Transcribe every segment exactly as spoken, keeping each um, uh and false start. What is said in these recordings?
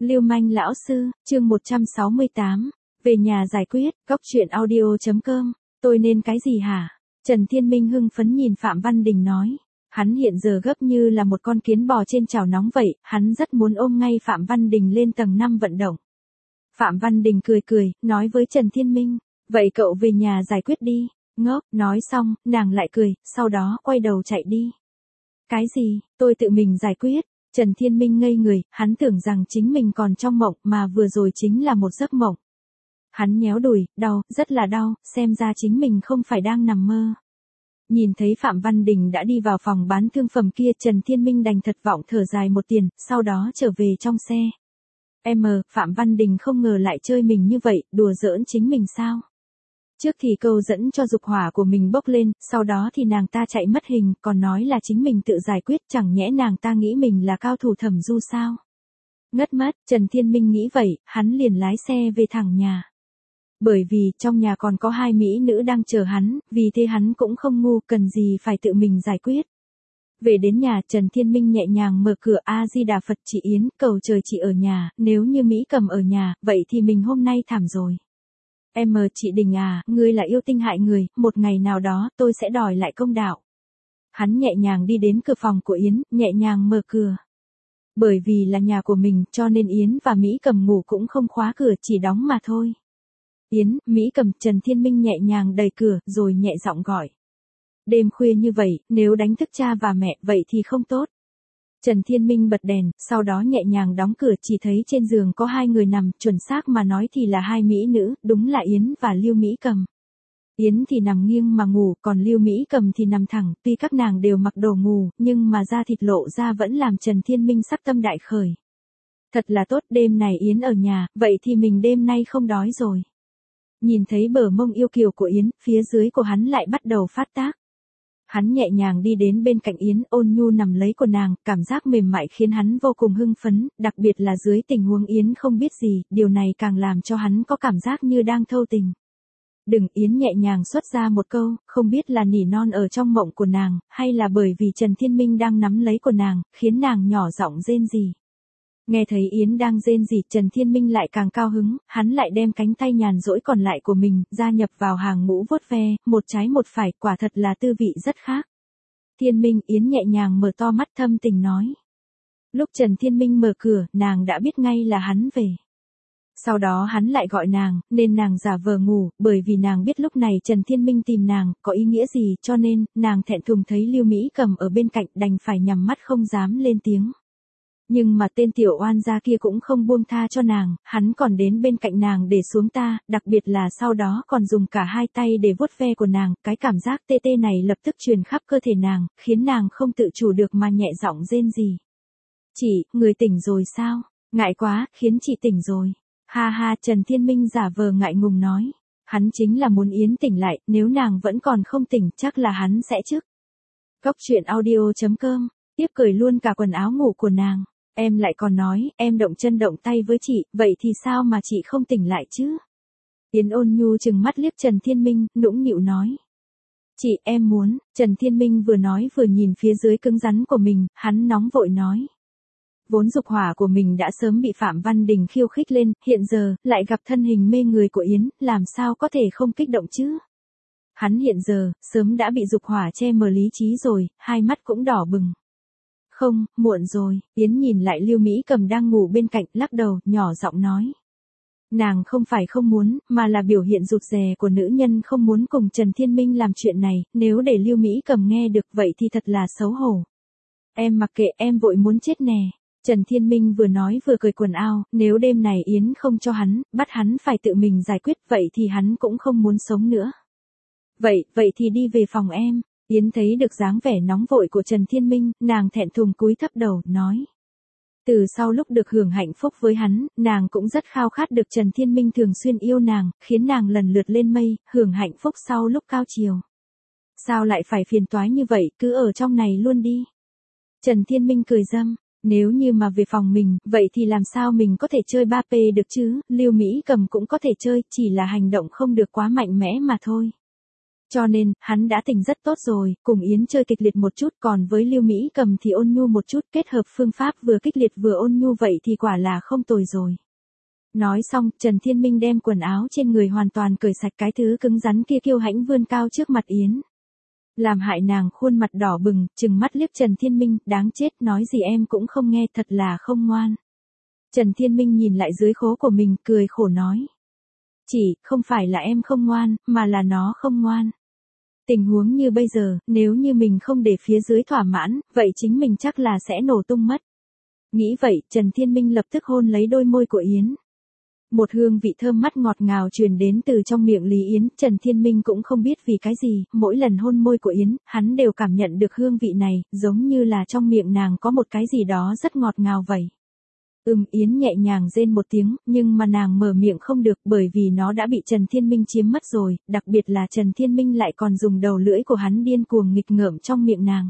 Lưu manh lão sư, chương một trăm sáu mươi tám, về nhà giải quyết, góc truyện audio chấm com, tôi nên cái gì hả? Trần Thiên Minh hưng phấn nhìn Phạm Văn Đình nói. Hắn hiện giờ gấp như là một con kiến bò trên chảo nóng vậy, hắn rất muốn ôm ngay Phạm Văn Đình lên tầng năm vận động. Phạm Văn Đình cười cười, nói với Trần Thiên Minh, vậy cậu về nhà giải quyết đi, ngốc, nói xong, nàng lại cười, sau đó quay đầu chạy đi. Cái gì, tôi tự mình giải quyết? Trần Thiên Minh ngây người, hắn tưởng rằng chính mình còn trong mộng mà vừa rồi chính là một giấc mộng. Hắn nhéo đùi, đau, rất là đau, xem ra chính mình không phải đang nằm mơ. Nhìn thấy Phạm Văn Đình đã đi vào phòng bán thương phẩm kia, Trần Thiên Minh đành thật vọng thở dài một tiền, sau đó trở về trong xe. Em, Phạm Văn Đình không ngờ lại chơi mình như vậy, đùa giỡn chính mình sao? Trước thì câu dẫn cho dục hỏa của mình bốc lên, sau đó thì nàng ta chạy mất hình, còn nói là chính mình tự giải quyết, chẳng nhẽ nàng ta nghĩ mình là cao thủ thẩm du sao? Ngất mất, Trần Thiên Minh nghĩ vậy, hắn liền lái xe về thẳng nhà. Bởi vì trong nhà còn có hai mỹ nữ đang chờ hắn, vì thế hắn cũng không ngu, cần gì phải tự mình giải quyết. Về đến nhà, Trần Thiên Minh nhẹ nhàng mở cửa, A Di Đà Phật, chị Yến, cầu trời chị ở nhà, nếu như Mỹ Cầm ở nhà, vậy thì mình hôm nay thảm rồi. Em, chị Đình à, ngươi là yêu tinh hại người, một ngày nào đó tôi sẽ đòi lại công đạo. Hắn nhẹ nhàng đi đến cửa phòng của Yến, nhẹ nhàng mở cửa. Bởi vì là nhà của mình, cho nên Yến và Mỹ Cầm ngủ cũng không khóa cửa, chỉ đóng mà thôi. Yến, Mỹ Cầm, Trần Thiên Minh nhẹ nhàng đẩy cửa, rồi nhẹ giọng gọi. Đêm khuya như vậy, nếu đánh thức cha và mẹ, vậy thì không tốt. Trần Thiên Minh bật đèn, sau đó nhẹ nhàng đóng cửa, chỉ thấy trên giường có hai người nằm, chuẩn xác mà nói thì là hai mỹ nữ, đúng là Yến và Lưu Mỹ Cầm. Yến thì nằm nghiêng mà ngủ, còn Lưu Mỹ Cầm thì nằm thẳng, tuy các nàng đều mặc đồ ngủ, nhưng mà da thịt lộ ra vẫn làm Trần Thiên Minh sắc tâm đại khởi. Thật là tốt, đêm này Yến ở nhà, vậy thì mình đêm nay không đói rồi. Nhìn thấy bờ mông yêu kiều của Yến, phía dưới của hắn lại bắt đầu phát tác. Hắn nhẹ nhàng đi đến bên cạnh Yến, ôn nhu nằm lấy của nàng, cảm giác mềm mại khiến hắn vô cùng hưng phấn, đặc biệt là dưới tình huống Yến không biết gì, điều này càng làm cho hắn có cảm giác như đang thâu tình. Đừng, Yến nhẹ nhàng xuất ra một câu, không biết là nỉ non ở trong mộng của nàng, hay là bởi vì Trần Thiên Minh đang nắm lấy của nàng, khiến nàng nhỏ giọng rên rỉ. Nghe thấy Yến đang rên rỉ, Trần Thiên Minh lại càng cao hứng, hắn lại đem cánh tay nhàn rỗi còn lại của mình, gia nhập vào hàng ngũ vuốt ve, một trái một phải, quả thật là tư vị rất khác. Thiên Minh, Yến nhẹ nhàng mở to mắt thâm tình nói. Lúc Trần Thiên Minh mở cửa, nàng đã biết ngay là hắn về. Sau đó hắn lại gọi nàng, nên nàng giả vờ ngủ, bởi vì nàng biết lúc này Trần Thiên Minh tìm nàng, có ý nghĩa gì, cho nên, nàng thẹn thùng thấy Lưu Mỹ Cầm ở bên cạnh, đành phải nhắm mắt không dám lên tiếng. Nhưng mà tên tiểu oan gia kia cũng không buông tha cho nàng, hắn còn đến bên cạnh nàng để xuống ta, đặc biệt là sau đó còn dùng cả hai tay để vuốt ve của nàng, cái cảm giác tê tê này lập tức truyền khắp cơ thể nàng, khiến nàng không tự chủ được mà nhẹ giọng rên rỉ. Chị, người tỉnh rồi sao? Ngại quá, khiến chị tỉnh rồi. Ha ha, Trần Thiên Minh giả vờ ngại ngùng nói. Hắn chính là muốn Yến tỉnh lại, nếu nàng vẫn còn không tỉnh, chắc là hắn sẽ trước. Góc truyện audio chấm com, tiếp cởi luôn cả quần áo ngủ của nàng. Em lại còn nói, em động chân động tay với chị, vậy thì sao mà chị không tỉnh lại chứ? Yến ôn nhu chừng mắt liếc Trần Thiên Minh, nũng nịu nói. Chị, em muốn, Trần Thiên Minh vừa nói vừa nhìn phía dưới cứng rắn của mình, hắn nóng vội nói. Vốn dục hỏa của mình đã sớm bị Phạm Văn Đình khiêu khích lên, hiện giờ, lại gặp thân hình mê người của Yến, làm sao có thể không kích động chứ? Hắn hiện giờ, sớm đã bị dục hỏa che mờ lý trí rồi, hai mắt cũng đỏ bừng. Không, muộn rồi, Yến nhìn lại Lưu Mỹ Cầm đang ngủ bên cạnh, lắc đầu, nhỏ giọng nói. Nàng không phải không muốn, mà là biểu hiện rụt rè của nữ nhân không muốn cùng Trần Thiên Minh làm chuyện này, nếu để Lưu Mỹ Cầm nghe được vậy thì thật là xấu hổ. Em mặc kệ, em vội muốn chết nè. Trần Thiên Minh vừa nói vừa cười quần áo, nếu đêm này Yến không cho hắn, bắt hắn phải tự mình giải quyết, vậy thì hắn cũng không muốn sống nữa. Vậy, vậy thì đi về phòng em. Yến thấy được dáng vẻ nóng vội của Trần Thiên Minh, nàng thẹn thùng cúi thấp đầu, nói. Từ sau lúc được hưởng hạnh phúc với hắn, nàng cũng rất khao khát được Trần Thiên Minh thường xuyên yêu nàng, khiến nàng lần lượt lên mây, hưởng hạnh phúc sau lúc cao chiều. Sao lại phải phiền toái như vậy, cứ ở trong này luôn đi. Trần Thiên Minh cười râm, nếu như mà về phòng mình, vậy thì làm sao mình có thể chơi ba pê được chứ, Lưu Mỹ Cầm cũng có thể chơi, chỉ là hành động không được quá mạnh mẽ mà thôi. Cho nên, hắn đã tỉnh rất tốt rồi, cùng Yến chơi kịch liệt một chút, còn với Lưu Mỹ Cầm thì ôn nhu một chút, kết hợp phương pháp vừa kịch liệt vừa ôn nhu vậy thì quả là không tồi rồi. Nói xong, Trần Thiên Minh đem quần áo trên người hoàn toàn cởi sạch, cái thứ cứng rắn kia kiêu hãnh vươn cao trước mặt Yến. Làm hại nàng khuôn mặt đỏ bừng, trừng mắt liếc Trần Thiên Minh, đáng chết, nói gì em cũng không nghe, thật là không ngoan. Trần Thiên Minh nhìn lại dưới khố của mình, cười khổ nói. Chỉ, không phải là em không ngoan, mà là nó không ngoan. Tình huống như bây giờ, nếu như mình không để phía dưới thỏa mãn, vậy chính mình chắc là sẽ nổ tung mất. Nghĩ vậy, Trần Thiên Minh lập tức hôn lấy đôi môi của Yến. Một hương vị thơm mắt ngọt ngào truyền đến từ trong miệng Lý Yến, Trần Thiên Minh cũng không biết vì cái gì, mỗi lần hôn môi của Yến, hắn đều cảm nhận được hương vị này, giống như là trong miệng nàng có một cái gì đó rất ngọt ngào vậy. Ừm, Yến nhẹ nhàng rên một tiếng, nhưng mà nàng mở miệng không được bởi vì nó đã bị Trần Thiên Minh chiếm mất rồi, đặc biệt là Trần Thiên Minh lại còn dùng đầu lưỡi của hắn điên cuồng nghịch ngợm trong miệng nàng.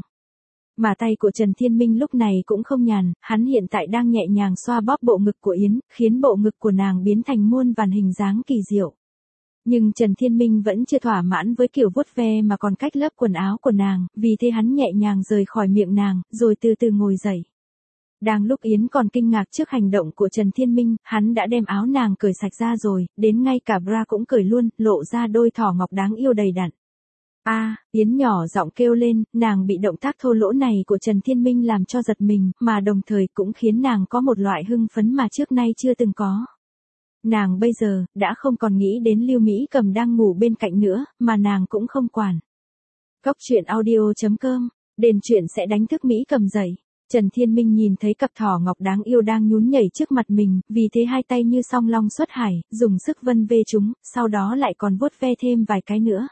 Mà tay của Trần Thiên Minh lúc này cũng không nhàn, hắn hiện tại đang nhẹ nhàng xoa bóp bộ ngực của Yến, khiến bộ ngực của nàng biến thành muôn vàn hình dáng kỳ diệu. Nhưng Trần Thiên Minh vẫn chưa thỏa mãn với kiểu vuốt ve mà còn cách lớp quần áo của nàng, vì thế hắn nhẹ nhàng rời khỏi miệng nàng, rồi từ từ ngồi dậy. Đang lúc Yến còn kinh ngạc trước hành động của Trần Thiên Minh, hắn đã đem áo nàng cởi sạch ra rồi, đến ngay cả bra cũng cởi luôn, lộ ra đôi thỏ ngọc đáng yêu đầy đặn. A, à, Yến nhỏ giọng kêu lên, nàng bị động tác thô lỗ này của Trần Thiên Minh làm cho giật mình, mà đồng thời cũng khiến nàng có một loại hưng phấn mà trước nay chưa từng có. Nàng bây giờ, đã không còn nghĩ đến Lưu Mỹ Cầm đang ngủ bên cạnh nữa, mà nàng cũng không quản. Góc truyện audio chấm com, đền truyện sẽ đánh thức Mỹ Cầm dậy. Trần Thiên Minh nhìn thấy cặp thỏ ngọc đáng yêu đang nhún nhảy trước mặt mình, vì thế hai tay như song long xuất hải, dùng sức vân vê chúng, sau đó lại còn vuốt ve thêm vài cái nữa.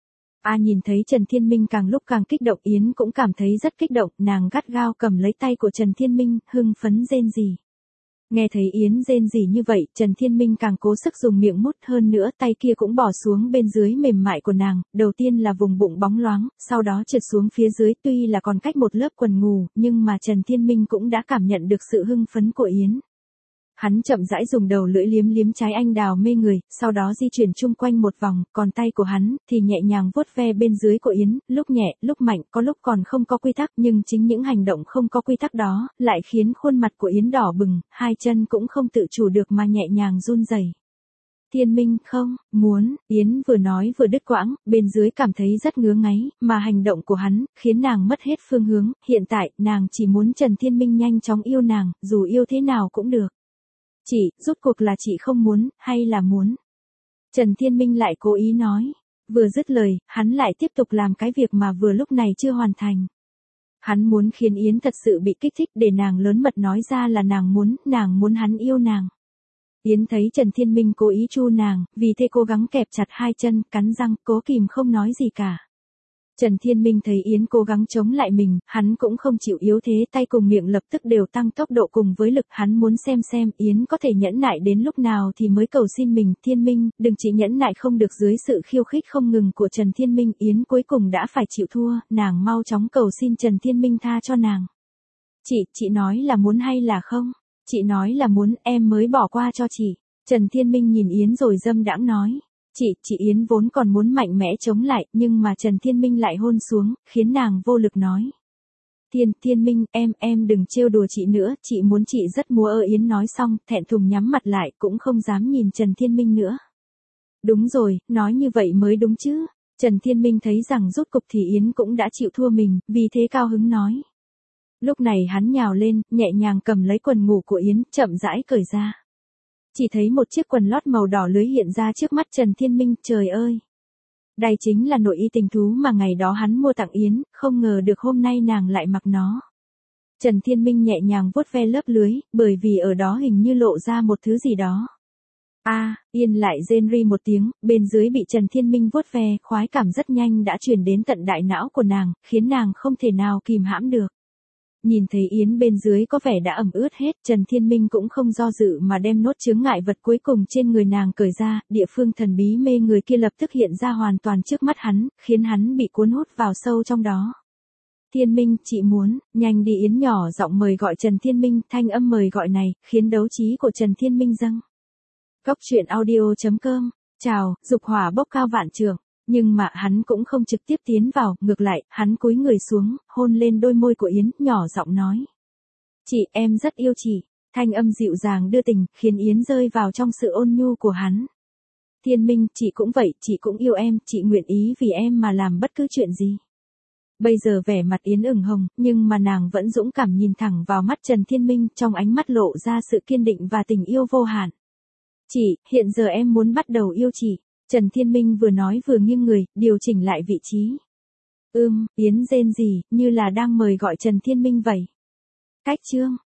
A à, nhìn thấy Trần Thiên Minh càng lúc càng kích động, Yến cũng cảm thấy rất kích động, nàng gắt gao cầm lấy tay của Trần Thiên Minh, hưng phấn rên rỉ. Nghe thấy Yến rên rỉ như vậy, Trần Thiên Minh càng cố sức dùng miệng mút hơn nữa, tay kia cũng bỏ xuống bên dưới mềm mại của nàng, đầu tiên là vùng bụng bóng loáng, sau đó trượt xuống phía dưới, tuy là còn cách một lớp quần ngủ, nhưng mà Trần Thiên Minh cũng đã cảm nhận được sự hưng phấn của Yến. Hắn chậm rãi dùng đầu lưỡi liếm liếm trái anh đào mê người, sau đó di chuyển chung quanh một vòng, còn tay của hắn thì nhẹ nhàng vuốt ve bên dưới của Yến, lúc nhẹ, lúc mạnh, có lúc còn không có quy tắc, nhưng chính những hành động không có quy tắc đó, lại khiến khuôn mặt của Yến đỏ bừng, hai chân cũng không tự chủ được mà nhẹ nhàng run rẩy. Thiên Minh không, muốn, Yến vừa nói vừa đứt quãng, bên dưới cảm thấy rất ngứa ngáy, mà hành động của hắn, khiến nàng mất hết phương hướng, hiện tại, nàng chỉ muốn Trần Thiên Minh nhanh chóng yêu nàng, dù yêu thế nào cũng được. Chị, rốt cuộc là chị không muốn, hay là muốn? Trần Thiên Minh lại cố ý nói. Vừa dứt lời, hắn lại tiếp tục làm cái việc mà vừa lúc này chưa hoàn thành. Hắn muốn khiến Yến thật sự bị kích thích để nàng lớn mật nói ra là nàng muốn, nàng muốn hắn yêu nàng. Yến thấy Trần Thiên Minh cố ý chu nàng, vì thế cố gắng kẹp chặt hai chân, cắn răng, cố kìm không nói gì cả. Trần Thiên Minh thấy Yến cố gắng chống lại mình, hắn cũng không chịu yếu thế, tay cùng miệng lập tức đều tăng tốc độ cùng với lực, hắn muốn xem xem Yến có thể nhẫn nại đến lúc nào thì mới cầu xin mình. Thiên Minh, đừng chỉ nhẫn nại không được. Dưới sự khiêu khích không ngừng của Trần Thiên Minh, Yến cuối cùng đã phải chịu thua, nàng mau chóng cầu xin Trần Thiên Minh tha cho nàng. Chị, chị nói là muốn hay là không? Chị nói là muốn, em mới bỏ qua cho chị. Trần Thiên Minh nhìn Yến rồi dâm đãng nói. Chị, chị Yến vốn còn muốn mạnh mẽ chống lại, nhưng mà Trần Thiên Minh lại hôn xuống, khiến nàng vô lực nói. Thiên, Thiên Minh, em, em đừng trêu đùa chị nữa, chị muốn chị rất múa ơ. Yến nói xong, thẹn thùng nhắm mặt lại, cũng không dám nhìn Trần Thiên Minh nữa. Đúng rồi, nói như vậy mới đúng chứ. Trần Thiên Minh thấy rằng rốt cục thì Yến cũng đã chịu thua mình, vì thế cao hứng nói. Lúc này hắn nhào lên, nhẹ nhàng cầm lấy quần ngủ của Yến, chậm rãi cởi ra. Chỉ thấy một chiếc quần lót màu đỏ lưới hiện ra trước mắt Trần Thiên Minh, trời ơi! Đây chính là nội y tình thú mà ngày đó hắn mua tặng Yến, không ngờ được hôm nay nàng lại mặc nó. Trần Thiên Minh nhẹ nhàng vuốt ve lớp lưới, bởi vì ở đó hình như lộ ra một thứ gì đó. A, à, Yên lại rên ri một tiếng, bên dưới bị Trần Thiên Minh vuốt ve, khoái cảm rất nhanh đã truyền đến tận đại não của nàng, khiến nàng không thể nào kìm hãm được. Nhìn thấy Yến bên dưới có vẻ đã ẩm ướt hết, Trần Thiên Minh cũng không do dự mà đem nốt chướng ngại vật cuối cùng trên người nàng cởi ra, địa phương thần bí mê người kia lập tức hiện ra hoàn toàn trước mắt hắn, khiến hắn bị cuốn hút vào sâu trong đó. Thiên Minh, chị muốn, nhanh đi. Yến nhỏ giọng mời gọi Trần Thiên Minh, thanh âm mời gọi này, khiến đấu trí của Trần Thiên Minh dâng. Góc truyện audio chấm com, chào, dục hỏa bốc cao vạn trượng. Nhưng mà hắn cũng không trực tiếp tiến vào, ngược lại, hắn cúi người xuống, hôn lên đôi môi của Yến, nhỏ giọng nói. Chị, em rất yêu chị. Thanh âm dịu dàng đưa tình, khiến Yến rơi vào trong sự ôn nhu của hắn. Thiên Minh, chị cũng vậy, chị cũng yêu em, chị nguyện ý vì em mà làm bất cứ chuyện gì. Bây giờ vẻ mặt Yến ửng hồng, nhưng mà nàng vẫn dũng cảm nhìn thẳng vào mắt Trần Thiên Minh, trong ánh mắt lộ ra sự kiên định và tình yêu vô hạn. Chị, hiện giờ em muốn bắt đầu yêu chị. Trần Thiên Minh vừa nói vừa nghiêng người, điều chỉnh lại vị trí. Ưm, Yến rên rỉ, như là đang mời gọi Trần Thiên Minh vậy. Cách chương.